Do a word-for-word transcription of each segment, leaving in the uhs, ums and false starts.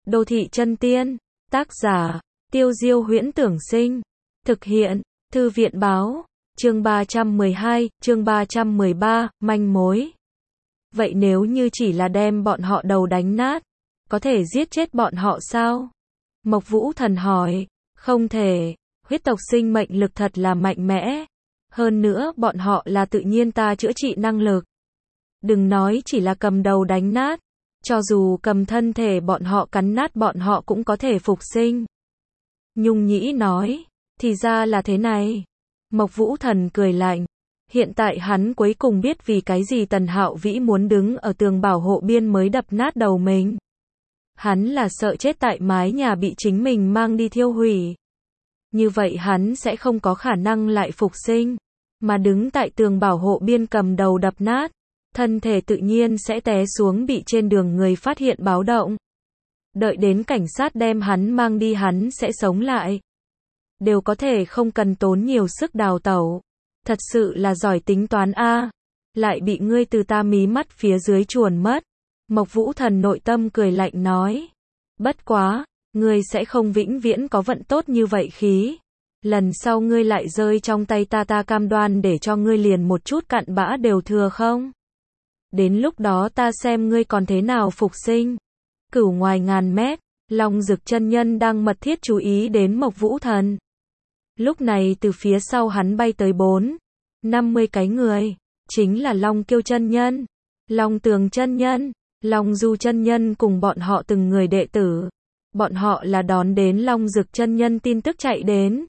Đô thị chân tiên, tác giả, Tiêu Diêu Huyễn Tưởng Sinh, thực hiện, Thư viện Báo, chương ba trăm mười hai, chương ba trăm mười ba, manh mối. Vậy nếu như chỉ là đem bọn họ đầu đánh nát, có thể giết chết bọn họ sao? Mộc Vũ Thần hỏi, không thể, huyết tộc sinh mệnh lực thật là mạnh mẽ. Hơn nữa bọn họ là tự nhiên ta chữa trị năng lực. Đừng nói chỉ là cầm đầu đánh nát, cho dù cầm thân thể bọn họ cắn nát bọn họ cũng có thể phục sinh. Nhung Nhĩ nói, thì ra là thế này. Mộc Vũ Thần cười lạnh. Hiện tại hắn cuối cùng biết vì cái gì Tần Hạo Vĩ muốn đứng ở tường bảo hộ biên mới đập nát đầu mình. Hắn là sợ chết tại mái nhà bị chính mình mang đi thiêu hủy. Như vậy hắn sẽ không có khả năng lại phục sinh, mà đứng tại tường bảo hộ biên cầm đầu đập nát, thân thể tự nhiên sẽ té xuống bị trên đường người phát hiện báo động. Đợi đến cảnh sát đem hắn mang đi hắn sẽ sống lại. Đều có thể không cần tốn nhiều sức đào tẩu. Thật sự là giỏi tính toán a. Lại bị ngươi từ ta mí mắt phía dưới chuồn mất. Mộc Vũ Thần nội tâm cười lạnh nói. Bất quá, ngươi sẽ không vĩnh viễn có vận tốt như vậy khí. Lần sau ngươi lại rơi trong tay ta ta cam đoan để cho ngươi liền một chút cặn bã đều thừa không? Đến lúc đó ta xem ngươi còn thế nào phục sinh. Cửu ngoài ngàn mét, Long Dực chân nhân đang mật thiết chú ý đến Mộc Vũ Thần. Lúc này từ phía sau hắn bay tới bốn, năm mươi cái người, chính là Long Kiêu chân nhân, Long Tường chân nhân, Long Du chân nhân cùng bọn họ từng người đệ tử. Bọn họ là đón đến Long Dực chân nhân tin tức chạy đến.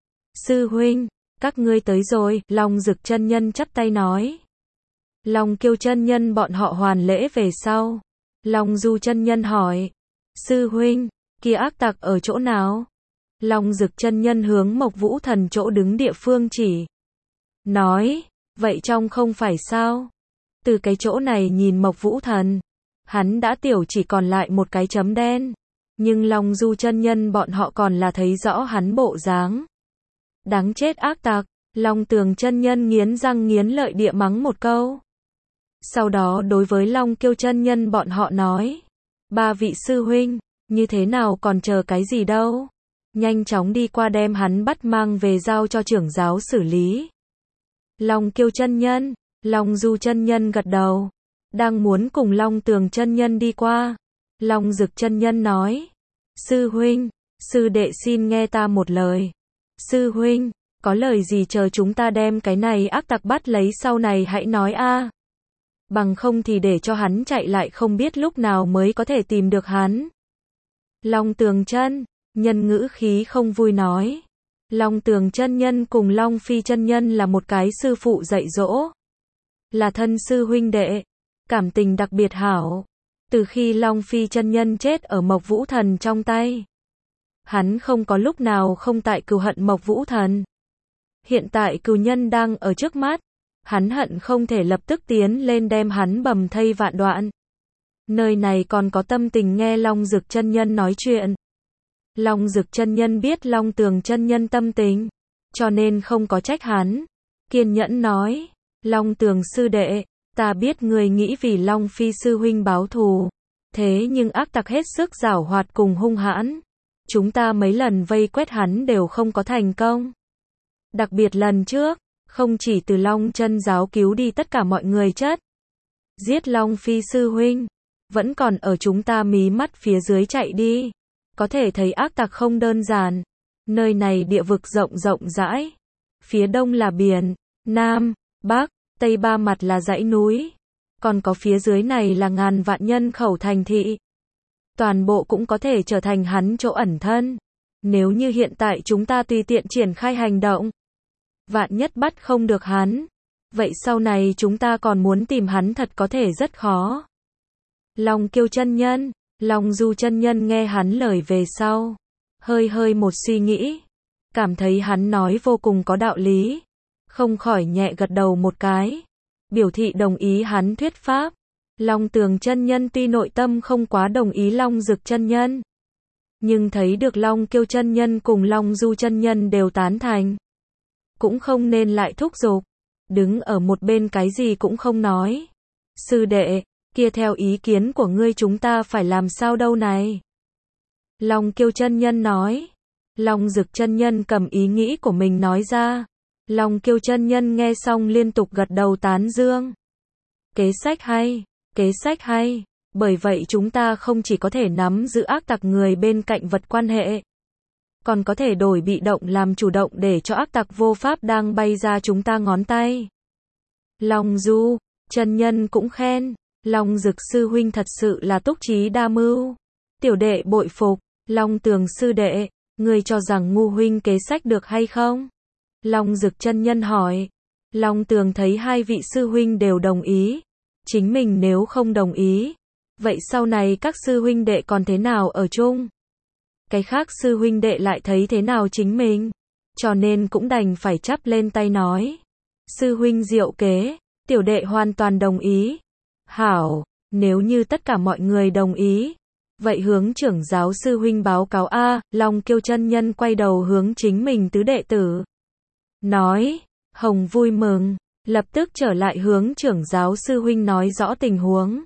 Sư huynh, các ngươi tới rồi, Long Dực chân nhân chắp tay nói. Long Kiêu chân nhân bọn họ hoàn lễ về sau. Long Du chân nhân hỏi, sư huynh, kia ác tặc ở chỗ nào? Long Dực chân nhân hướng Mộc Vũ Thần chỗ đứng địa phương chỉ. Nói, vậy trong không phải sao? Từ cái chỗ này nhìn Mộc Vũ Thần, hắn đã tiểu chỉ còn lại một cái chấm đen. Nhưng Long Du chân nhân bọn họ còn là thấy rõ hắn bộ dáng. Đáng chết ác tặc, Long Tường chân nhân nghiến răng nghiến lợi địa mắng một câu. Sau đó đối với Long Kiêu chân nhân bọn họ nói. Ba vị sư huynh, như thế nào còn chờ cái gì đâu? Nhanh chóng đi qua đem hắn bắt mang về giao cho trưởng giáo xử lý. Long Kiêu chân nhân, Long Du chân nhân gật đầu. Đang muốn cùng Long Tường chân nhân đi qua. Long Dực chân nhân nói. Sư huynh, sư đệ xin nghe ta một lời. Sư huynh, có lời gì chờ chúng ta đem cái này ác tặc bắt lấy sau này hãy nói a. Bằng không thì để cho hắn chạy lại không biết lúc nào mới có thể tìm được hắn. Long Tường chân nhân ngữ khí không vui nói. Long Tường chân nhân cùng Long Phi chân nhân là một cái sư phụ dạy dỗ. Là thân sư huynh đệ. Cảm tình đặc biệt hảo. Từ khi Long Phi chân nhân chết ở Mộc Vũ Thần trong tay. Hắn không có lúc nào không tại cừu hận Mộc Vũ Thần. Hiện tại cừu nhân đang ở trước mắt. Hắn hận không thể lập tức tiến lên đem hắn bầm thây vạn đoạn. Nơi này còn có tâm tình nghe Long Dực chân nhân nói chuyện. Long Dực chân nhân biết Long Tường chân nhân tâm tình, cho nên không có trách hắn. Kiên nhẫn nói, Long Tường sư đệ, ta biết người nghĩ vì Long Phi sư huynh báo thù. Thế nhưng ác tặc hết sức giảo hoạt cùng hung hãn. Chúng ta mấy lần vây quét hắn đều không có thành công. Đặc biệt lần trước, không chỉ từ Long chân giáo cứu đi tất cả mọi người chất. Giết Long Phi sư huynh, vẫn còn ở chúng ta mí mắt phía dưới chạy đi. Có thể thấy ác tặc không đơn giản. Nơi này địa vực rộng rộng rãi. Phía đông là biển, nam, bắc, tây ba mặt là dãy núi. Còn có phía dưới này là ngàn vạn nhân khẩu thành thị. Toàn bộ cũng có thể trở thành hắn chỗ ẩn thân. Nếu như hiện tại chúng ta tùy tiện triển khai hành động, vạn nhất bắt không được hắn, vậy sau này chúng ta còn muốn tìm hắn thật có thể rất khó. Long Kiêu chân nhân, Long Du chân nhân nghe hắn lời về sau, hơi hơi một suy nghĩ, cảm thấy hắn nói vô cùng có đạo lý, không khỏi nhẹ gật đầu một cái, biểu thị đồng ý hắn thuyết pháp. Long Tường chân nhân tuy nội tâm không quá đồng ý Long Dực chân nhân, nhưng thấy được Long Kiêu chân nhân cùng Long Du chân nhân đều tán thành, cũng không nên lại thúc giục, đứng ở một bên cái gì cũng không nói. Sư đệ, kia theo ý kiến của ngươi chúng ta phải làm sao đâu này? Long Kiêu chân nhân nói. Long Dực chân nhân cầm ý nghĩ của mình nói ra. Long Kiêu chân nhân nghe xong liên tục gật đầu tán dương. Kế sách hay, kế sách hay, bởi vậy chúng ta không chỉ có thể nắm giữ ác tặc người bên cạnh vật quan hệ, còn có thể đổi bị động làm chủ động để cho ác tặc vô pháp đang bay ra chúng ta ngón tay. Long Du chân nhân cũng khen, Long Dực sư huynh thật sự là túc trí đa mưu. Tiểu đệ bội phục. Long Tường sư đệ, ngươi cho rằng ngu huynh kế sách được hay không? Long Dực chân nhân hỏi. Long Tường thấy hai vị sư huynh đều đồng ý. Chính mình nếu không đồng ý, vậy sau này các sư huynh đệ còn thế nào ở chung? Cái khác sư huynh đệ lại thấy thế nào chính mình? Cho nên cũng đành phải chắp lên tay nói. Sư huynh diệu kế, tiểu đệ hoàn toàn đồng ý. Hảo, nếu như tất cả mọi người đồng ý, vậy hướng trưởng giáo sư huynh báo cáo a. Long Kiêu chân nhân quay đầu hướng chính mình tứ đệ tử. Nói, Hồng vui mừng, lập tức trở lại hướng trưởng giáo sư huynh nói rõ tình huống.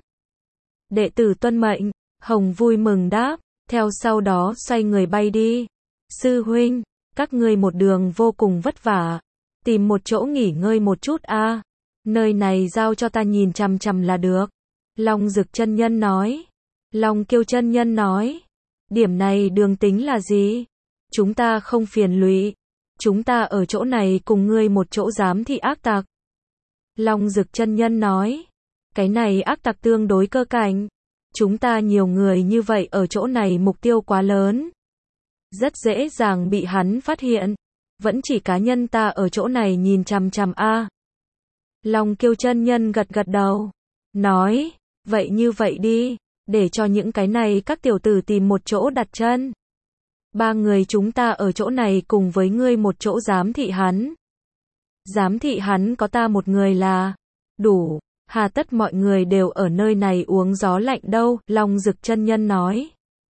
Đệ tử tuân mệnh, Hồng vui mừng đáp, theo sau đó xoay người bay đi. Sư huynh, các ngươi một đường vô cùng vất vả, tìm một chỗ nghỉ ngơi một chút a. Nơi này giao cho ta nhìn chằm chằm là được. Long Dực chân nhân nói. Long Kiêu chân nhân nói. Điểm này đường tính là gì? Chúng ta không phiền lụy. Chúng ta ở chỗ này cùng ngươi một chỗ giám thị ác tặc. Long Dực chân nhân nói. Cái này ác tặc tương đối cơ cảnh. Chúng ta nhiều người như vậy ở chỗ này mục tiêu quá lớn. Rất dễ dàng bị hắn phát hiện. Vẫn chỉ cá nhân ta ở chỗ này nhìn chằm chằm a. Long Kiêu chân nhân gật gật đầu. Nói, vậy như vậy đi, để cho những cái này các tiểu tử tìm một chỗ đặt chân. Ba người chúng ta ở chỗ này cùng với ngươi một chỗ giám thị hắn. Giám thị hắn có ta một người là đủ, hà tất mọi người đều ở nơi này uống gió lạnh đâu, Long Dực chân nhân nói.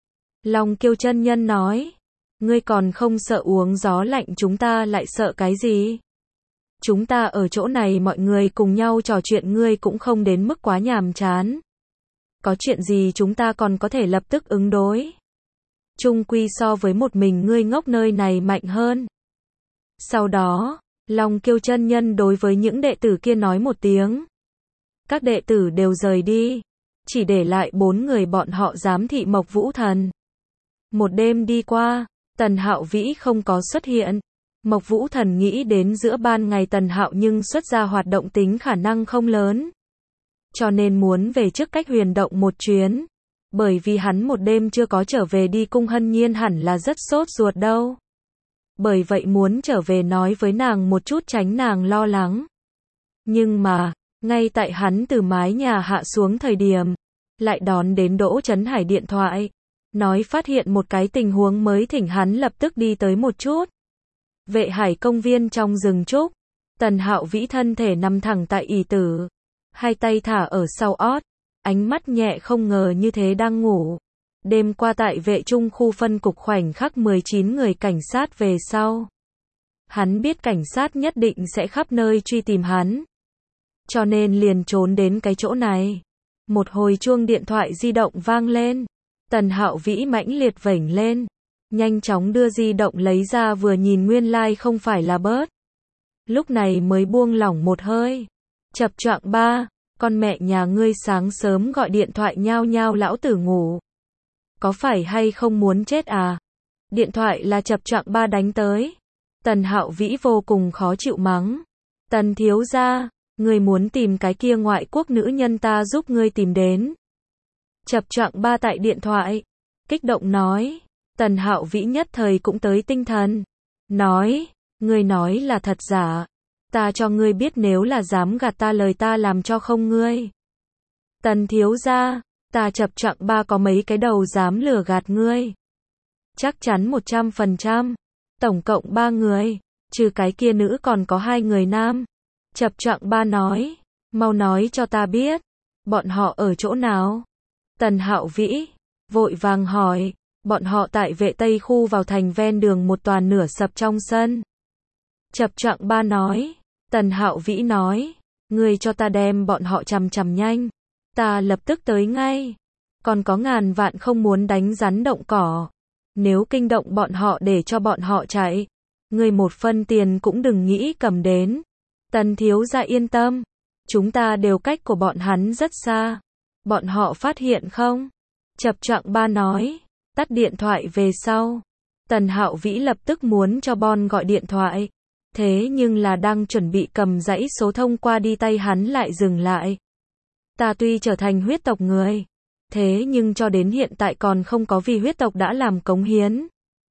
Long Kiêu chân nhân nói, ngươi còn không sợ uống gió lạnh, chúng ta lại sợ cái gì? Chúng ta ở chỗ này mọi người cùng nhau trò chuyện, ngươi cũng không đến mức quá nhàm chán. Có chuyện gì chúng ta còn có thể lập tức ứng đối. Chung quy so với một mình ngươi ngốc nơi này mạnh hơn. Sau đó, Long Kiêu chân nhân đối với những đệ tử kia nói một tiếng. Các đệ tử đều rời đi, chỉ để lại bốn người bọn họ giám thị Mộc Vũ Thần. Một đêm đi qua, Tần Hạo Vĩ không có xuất hiện. Mộc Vũ Thần nghĩ đến giữa ban ngày Tần Hạo nhưng xuất ra hoạt động tính khả năng không lớn. Cho nên muốn về trước cách huyền động một chuyến. Bởi vì hắn một đêm chưa có trở về đi cung Hân Nhiên hẳn là rất sốt ruột đâu. Bởi vậy muốn trở về nói với nàng một chút tránh nàng lo lắng. Nhưng mà, ngay tại hắn từ mái nhà hạ xuống thời điểm, lại đón đến Đỗ Chấn Hải điện thoại. Nói phát hiện một cái tình huống mới, thỉnh hắn lập tức đi tới một chút. Vệ Hải công viên trong rừng trúc, Tần Hạo Vĩ thân thể nằm thẳng tại ỷ tử, hai tay thả ở sau ót, ánh mắt nhẹ không ngờ như thế đang ngủ. Đêm qua tại vệ trung khu phân cục khoảnh khắc mười chín người cảnh sát về sau. Hắn biết cảnh sát nhất định sẽ khắp nơi truy tìm hắn. Cho nên liền trốn đến cái chỗ này. Một hồi chuông điện thoại di động vang lên. Tần Hạo Vĩ mãnh liệt vểnh lên. Nhanh chóng đưa di động lấy ra vừa nhìn nguyên lai like không phải là bớt. Lúc này mới buông lỏng một hơi. Chập choạng ba, con mẹ nhà ngươi sáng sớm gọi điện thoại nhao nhao lão tử ngủ. Có phải hay không muốn chết à? Điện thoại là chập choạng ba đánh tới. Tần Hạo Vĩ vô cùng khó chịu mắng. Tần thiếu gia, ngươi muốn tìm cái kia ngoại quốc nữ nhân ta giúp ngươi tìm đến. Chập choạng ba tại điện thoại. Kích động nói. Tần Hạo Vĩ nhất thời cũng tới tinh thần. Nói, ngươi nói là thật giả. Ta cho ngươi biết nếu là dám gạt ta lời ta làm cho không ngươi. Tần thiếu gia, ta chập choạng ba có mấy cái đầu dám lừa gạt ngươi. Chắc chắn một trăm phần trăm. Tổng cộng ba người, trừ cái kia nữ còn có hai người nam. Chập choạng ba nói, mau nói cho ta biết, bọn họ ở chỗ nào? Tần Hạo Vĩ vội vàng hỏi, bọn họ tại vệ tây khu vào thành ven đường một tòa nửa sập trong sân. Chập choạng ba nói, Tần Hạo Vĩ nói, ngươi cho ta đem bọn họ chằm chằm nhanh, ta lập tức tới ngay. Còn có ngàn vạn không muốn đánh rắn động cỏ. Nếu kinh động bọn họ để cho bọn họ chạy, ngươi một phân tiền cũng đừng nghĩ cầm đến. Tần thiếu gia yên tâm, chúng ta đều cách của bọn hắn rất xa. Bọn họ phát hiện không? Chập chạng ba nói, tắt điện thoại về sau. Tần Hạo Vĩ lập tức muốn cho Bon gọi điện thoại. Thế nhưng là đang chuẩn bị cầm dãy số thông qua đi tay hắn lại dừng lại. Ta tuy trở thành huyết tộc người, thế nhưng cho đến hiện tại còn không có vì huyết tộc đã làm cống hiến.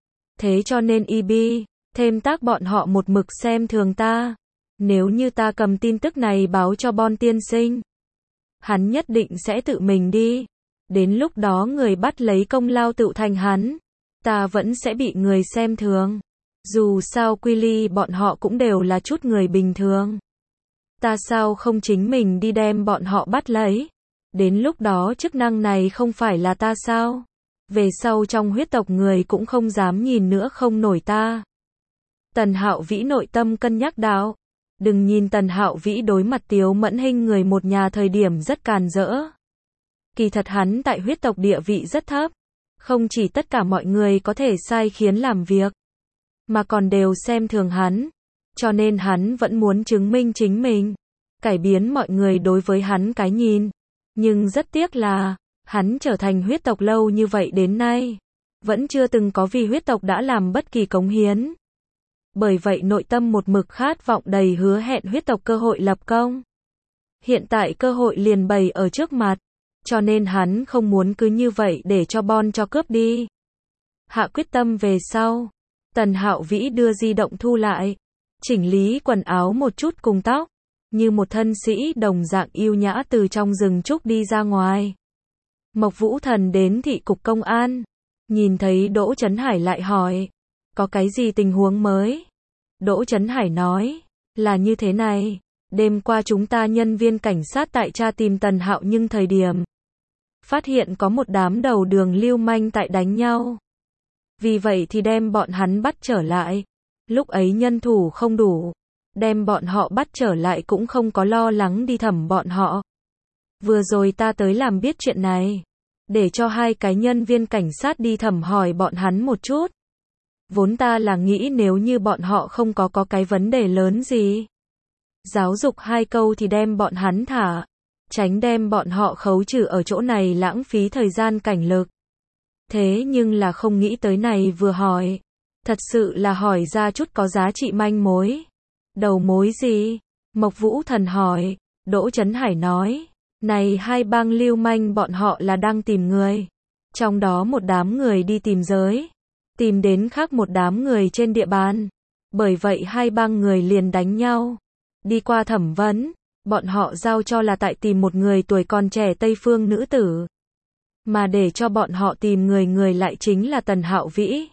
Thế cho nên i bê, thêm tác bọn họ một mực xem thường ta. Nếu như ta cầm tin tức này báo cho Bon tiên sinh, hắn nhất định sẽ tự mình đi. Đến lúc đó người bắt lấy công lao tự thành hắn. Ta vẫn sẽ bị người xem thường. Dù sao quy ly bọn họ cũng đều là chút người bình thường. Ta sao không chính mình đi đem bọn họ bắt lấy? Đến lúc đó chức năng này không phải là ta sao? Về sau trong huyết tộc người cũng không dám nhìn nữa không nổi ta. Tần Hạo Vĩ nội tâm cân nhắc đạo. Đừng nhìn Tần Hạo Vĩ đối mặt Tiếu Mẫn Hinh người một nhà thời điểm rất càn rỡ. Kỳ thật hắn tại huyết tộc địa vị rất thấp. Không chỉ tất cả mọi người có thể sai khiến làm việc, mà còn đều xem thường hắn. Cho nên hắn vẫn muốn chứng minh chính mình, cải biến mọi người đối với hắn cái nhìn. Nhưng rất tiếc là, hắn trở thành huyết tộc lâu như vậy đến nay, vẫn chưa từng có vì huyết tộc đã làm bất kỳ cống hiến. Bởi vậy nội tâm một mực khát vọng đầy hứa hẹn huyết tộc cơ hội lập công. Hiện tại cơ hội liền bày ở trước mặt, cho nên hắn không muốn cứ như vậy để cho Bon cho cướp đi. Hạ quyết tâm về sau, Tần Hạo Vĩ đưa di động thu lại, chỉnh lý quần áo một chút cùng tóc, như một thân sĩ đồng dạng yêu nhã từ trong rừng trúc đi ra ngoài. Mộc Vũ Thần đến thị cục công an, nhìn thấy Đỗ Chấn Hải lại hỏi, có cái gì tình huống mới? Đỗ Chấn Hải nói, là như thế này, đêm qua chúng ta nhân viên cảnh sát tại tra tìm Tần Hạo nhưng thời điểm phát hiện có một đám đầu đường lưu manh tại đánh nhau. Vì vậy thì đem bọn hắn bắt trở lại. Lúc ấy nhân thủ không đủ, đem bọn họ bắt trở lại cũng không có lo lắng đi thẩm bọn họ. Vừa rồi ta tới làm biết chuyện này, để cho hai cái nhân viên cảnh sát đi thẩm hỏi bọn hắn một chút. Vốn ta là nghĩ nếu như bọn họ không có có cái vấn đề lớn gì, giáo dục hai câu thì đem bọn hắn thả, tránh đem bọn họ khấu trừ ở chỗ này lãng phí thời gian cảnh lực. Thế nhưng là không nghĩ tới này vừa hỏi, thật sự là hỏi ra chút có giá trị manh mối. Đầu mối gì? Mộc Vũ Thần hỏi. Đỗ Chấn Hải nói, này hai bang lưu manh bọn họ là đang tìm người. Trong đó một đám người đi tìm giới, tìm đến khác một đám người trên địa bàn. Bởi vậy hai bang người liền đánh nhau. Đi qua thẩm vấn, bọn họ giao cho là tại tìm một người tuổi còn trẻ Tây phương nữ tử. Mà để cho bọn họ tìm người người lại chính là Tần Hạo Vĩ.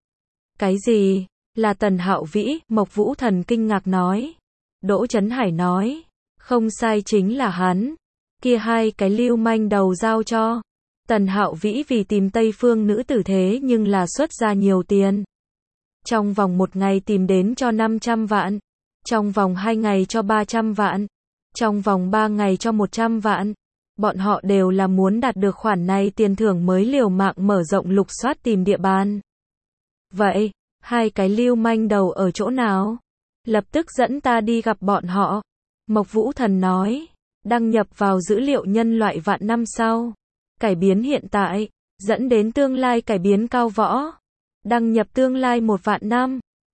Cái gì? Là Tần Hạo Vĩ? Mộc Vũ Thần kinh ngạc nói. Đỗ Chấn Hải nói, không sai chính là hắn. Kia hai cái lưu manh đầu giao cho Tần Hạo Vĩ vì tìm Tây phương nữ tử thế nhưng là xuất ra nhiều tiền. Trong vòng một ngày tìm đến cho năm trăm vạn. Trong vòng hai ngày cho ba trăm vạn. Trong vòng ba ngày cho một trăm vạn. Bọn họ đều là muốn đạt được khoản này tiền thưởng mới liều mạng mở rộng lục soát tìm địa bàn. Vậy, hai cái lưu manh đầu ở chỗ nào? Lập tức dẫn ta đi gặp bọn họ. Mộc Vũ Thần nói, đăng nhập vào dữ liệu nhân loại vạn năm sau. Cải biến hiện tại, dẫn đến tương lai cải biến cao võ. Đăng nhập tương lai một vạn năm.